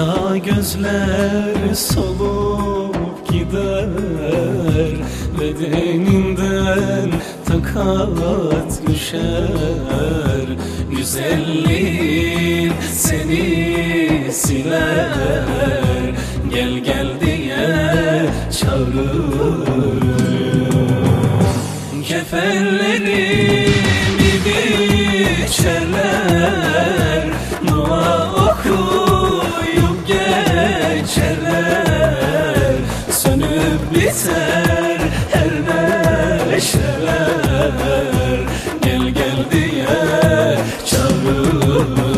Ela gözler solup gider, bedeninden takat düşer. Güzelliğin seni siler, gel gel diye çağırır. Kefenlerimi biçerler, dua okuyup geçerler. Sönüp biter her neşeler, gel gel diye çağırır.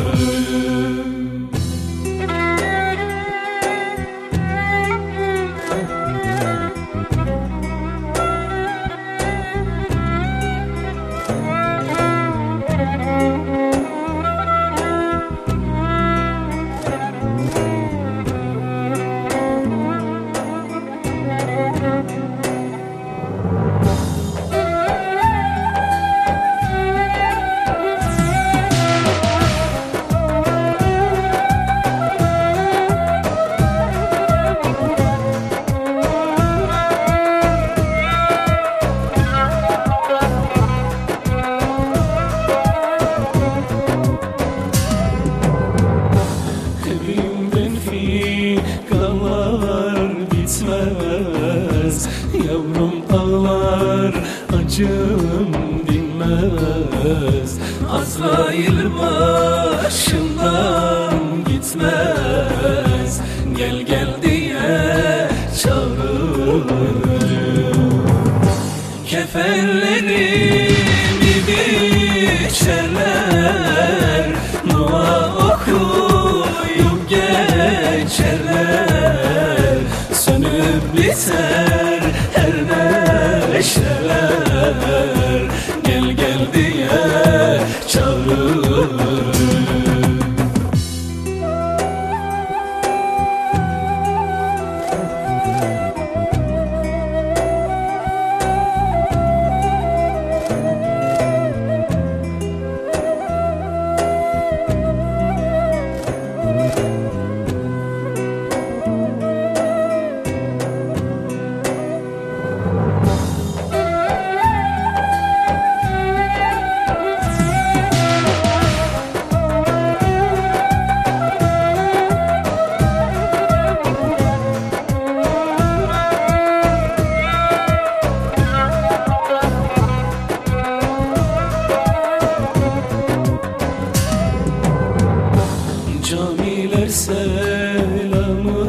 Bitmez, yavrum ağlar, acım dinmez. Azrail başımdan gitmez, gel gel diye çağırır. Kefenlerimi biçerler, dua okuyup geçerler. Sönüp biter her neşeler, gel gel diye çağırır. Camiler selamı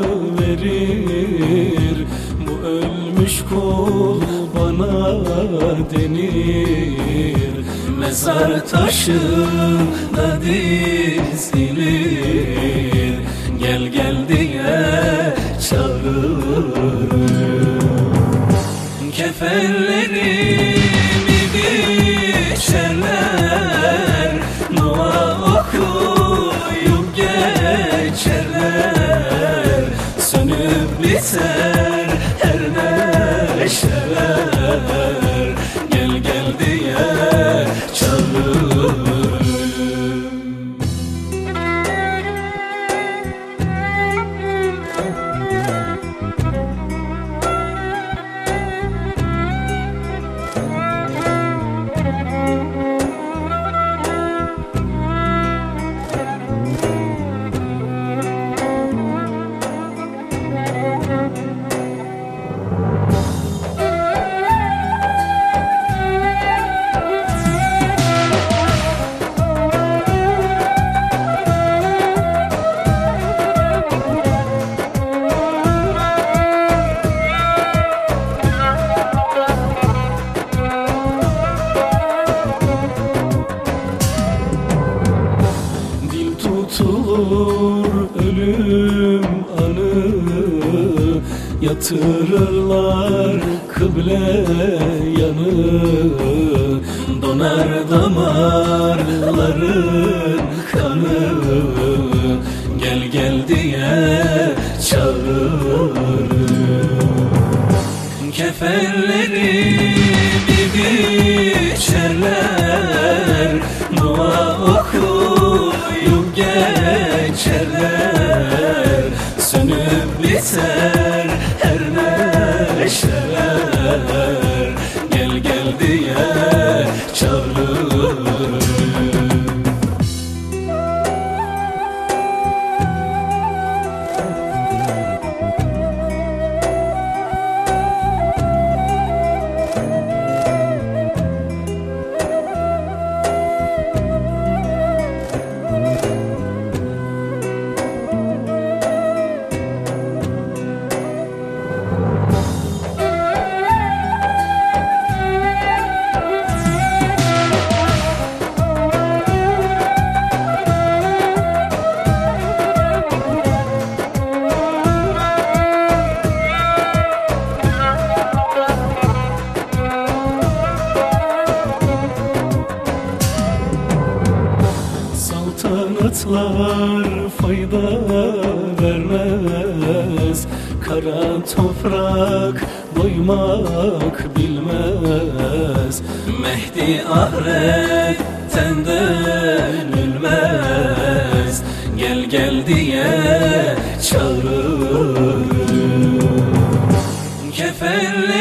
verir, bu ölmüş kul bana denir. Mezar taşında dizilir, gel gel diye çağırır. Kefenlerimi biçerler, dua okuyup geçerler. Sönüp biter her neşeler, gel gel diye çağırır. Tutulur ölüm anı, yatırırlar kıble yanı. Donar damarların kanı, gel gel diye çağırır. Kefenlerimi biçerler, dua okuyup geçerler. Umutlar fayda vermez, kara toprak doymak bilmez. Mehdi ahiretten dönülmez, gel gel diye çağırır. Keferli